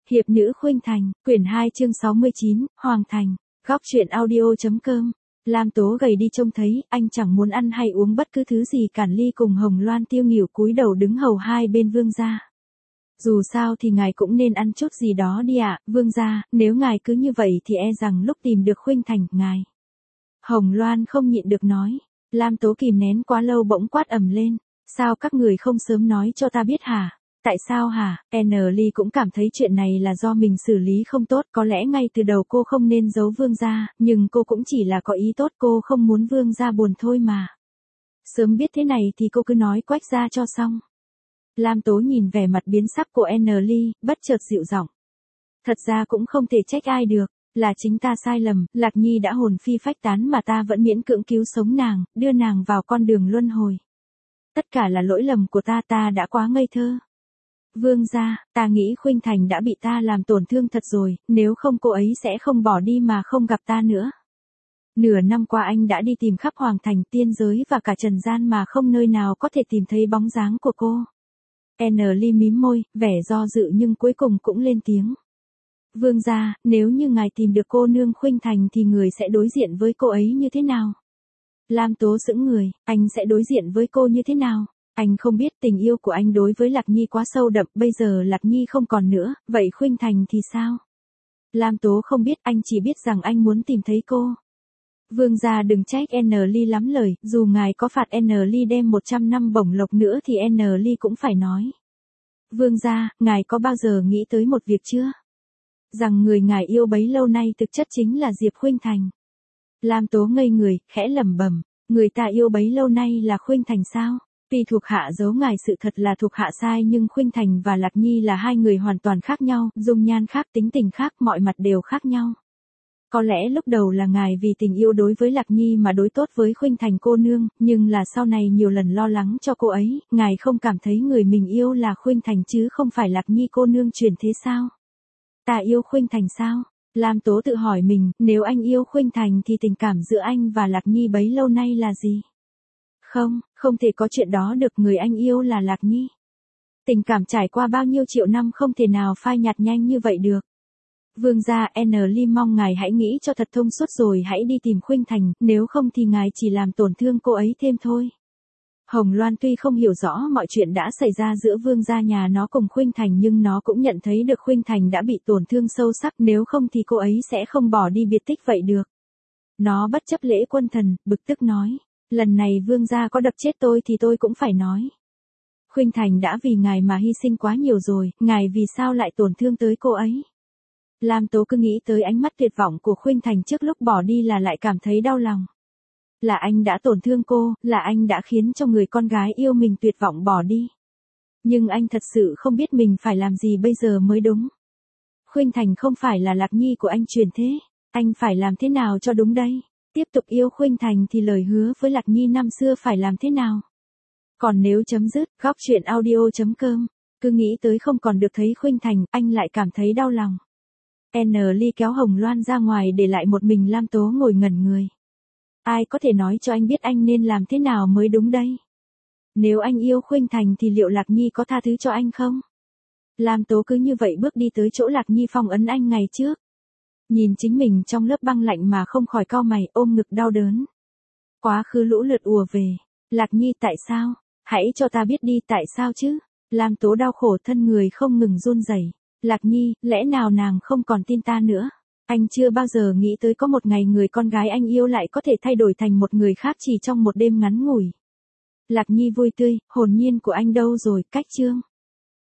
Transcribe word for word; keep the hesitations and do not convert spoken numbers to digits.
Hiệp nữ Khuynh Thành, quyển hai chương sáu mươi chín, Hoàng Thành, góc truyện audio.com. Lam Tố gầy đi trông thấy, anh chẳng muốn ăn hay uống bất cứ thứ gì cản ly cùng Hồng Loan tiêu nghỉu cúi đầu đứng hầu hai bên vương gia. Dù sao thì ngài cũng nên ăn chút gì đó đi ạ, vương gia, nếu ngài cứ như vậy thì e rằng lúc tìm được Khuynh Thành, ngài. Hồng Loan không nhịn được nói, Lam Tố kìm nén quá lâu bỗng quát ầm lên, sao các người không sớm nói cho ta biết hả? Tại sao hả? N. Ly cũng cảm thấy chuyện này là do mình xử lý không tốt, có lẽ ngay từ đầu cô không nên giấu vương gia, nhưng cô cũng chỉ là có ý tốt, cô không muốn vương gia buồn thôi mà. Sớm biết thế này thì cô cứ nói quách ra cho xong. Lam Tố nhìn vẻ mặt biến sắc của N. Ly, bất chợt dịu giọng. Thật ra cũng không thể trách ai được, là chính ta sai lầm, Lạc Nhi đã hồn phi phách tán mà ta vẫn miễn cưỡng cứu sống nàng, đưa nàng vào con đường luân hồi. Tất cả là lỗi lầm của ta, ta đã quá ngây thơ. Vương gia, ta nghĩ Khuynh Thành đã bị ta làm tổn thương thật rồi, nếu không cô ấy sẽ không bỏ đi mà không gặp ta nữa. Nửa năm qua anh đã đi tìm khắp Hoàng Thành, tiên giới và cả trần gian mà không nơi nào có thể tìm thấy bóng dáng của cô. N. Ly mím môi, vẻ do dự nhưng cuối cùng cũng lên tiếng. Vương gia, nếu như ngài tìm được cô nương Khuynh Thành thì người sẽ đối diện với cô ấy như thế nào? Lam Tố sững người, anh sẽ đối diện với cô như thế nào? Anh không biết, tình yêu của anh đối với Lạc Nhi quá sâu đậm, bây giờ Lạc Nhi không còn nữa, vậy Khuynh Thành thì sao? Lam Tố không biết, anh chỉ biết rằng anh muốn tìm thấy cô. Vương gia đừng trách N. Ly lắm lời, dù ngài có phạt N. Ly đem một trăm năm bổng lộc nữa thì N. Ly cũng phải nói. Vương gia, ngài có bao giờ nghĩ tới một việc chưa? Rằng người ngài yêu bấy lâu nay thực chất chính là Diệp Khuynh Thành. Lam Tố ngây người, khẽ lẩm bẩm, người ta yêu bấy lâu nay là Khuynh Thành sao? Tuy thuộc hạ giấu ngài sự thật là thuộc hạ sai nhưng Khuynh Thành và Lạc Nhi là hai người hoàn toàn khác nhau, dung nhan khác, tính tình khác, mọi mặt đều khác nhau. Có lẽ lúc đầu là ngài vì tình yêu đối với Lạc Nhi mà đối tốt với Khuynh Thành cô nương, nhưng là sau này nhiều lần lo lắng cho cô ấy, ngài không cảm thấy người mình yêu là Khuynh Thành chứ không phải Lạc Nhi cô nương truyền thế sao? Ta yêu Khuynh Thành sao? Lam Tố tự hỏi mình, nếu anh yêu Khuynh Thành thì tình cảm giữa anh và Lạc Nhi bấy lâu nay là gì? Không, không thể có chuyện đó được, người anh yêu là Lạc Nhi. Tình cảm trải qua bao nhiêu triệu năm không thể nào phai nhạt nhanh như vậy được. Vương gia, N. Ly mong ngài hãy nghĩ cho thật thông suốt rồi hãy đi tìm Khuynh Thành, nếu không thì ngài chỉ làm tổn thương cô ấy thêm thôi. Hồng Loan tuy không hiểu rõ mọi chuyện đã xảy ra giữa vương gia nhà nó cùng Khuynh Thành nhưng nó cũng nhận thấy được Khuynh Thành đã bị tổn thương sâu sắc, nếu không thì cô ấy sẽ không bỏ đi biệt tích vậy được. Nó bất chấp lễ quân thần, bực tức nói. Lần này vương gia có đập chết tôi thì tôi cũng phải nói. Khuynh Thành đã vì ngài mà hy sinh quá nhiều rồi, ngài vì sao lại tổn thương tới cô ấy? Lam Tố cứ nghĩ tới ánh mắt tuyệt vọng của Khuynh Thành trước lúc bỏ đi là lại cảm thấy đau lòng. Là anh đã tổn thương cô, là anh đã khiến cho người con gái yêu mình tuyệt vọng bỏ đi. Nhưng anh thật sự không biết mình phải làm gì bây giờ mới đúng. Khuynh Thành không phải là Lạc Nhi của anh truyền thế, anh phải làm thế nào cho đúng đây? Tiếp tục yêu Khuynh Thành thì lời hứa với Lạc Nhi năm xưa phải làm thế nào? Còn nếu chấm dứt, góc truyện audio.com, cứ nghĩ tới không còn được thấy Khuynh Thành, anh lại cảm thấy đau lòng. N. Ly kéo Hồng Loan ra ngoài để lại một mình Lam Tố ngồi ngẩn người. Ai có thể nói cho anh biết anh nên làm thế nào mới đúng đây? Nếu anh yêu Khuynh Thành thì liệu Lạc Nhi có tha thứ cho anh không? Lam Tố cứ như vậy bước đi tới chỗ Lạc Nhi phong ấn anh ngày trước. Nhìn chính mình trong lớp băng lạnh mà không khỏi cau mày, ôm ngực đau đớn. Quá khứ lũ lượt ùa về. Lạc Nhi tại sao? Hãy cho ta biết đi, tại sao chứ? Lam Tố đau khổ thân người không ngừng run rẩy. Lạc Nhi, lẽ nào nàng không còn tin ta nữa? Anh chưa bao giờ nghĩ tới có một ngày người con gái anh yêu lại có thể thay đổi thành một người khác chỉ trong một đêm ngắn ngủi. Lạc Nhi vui tươi, hồn nhiên của anh đâu rồi, cách chương.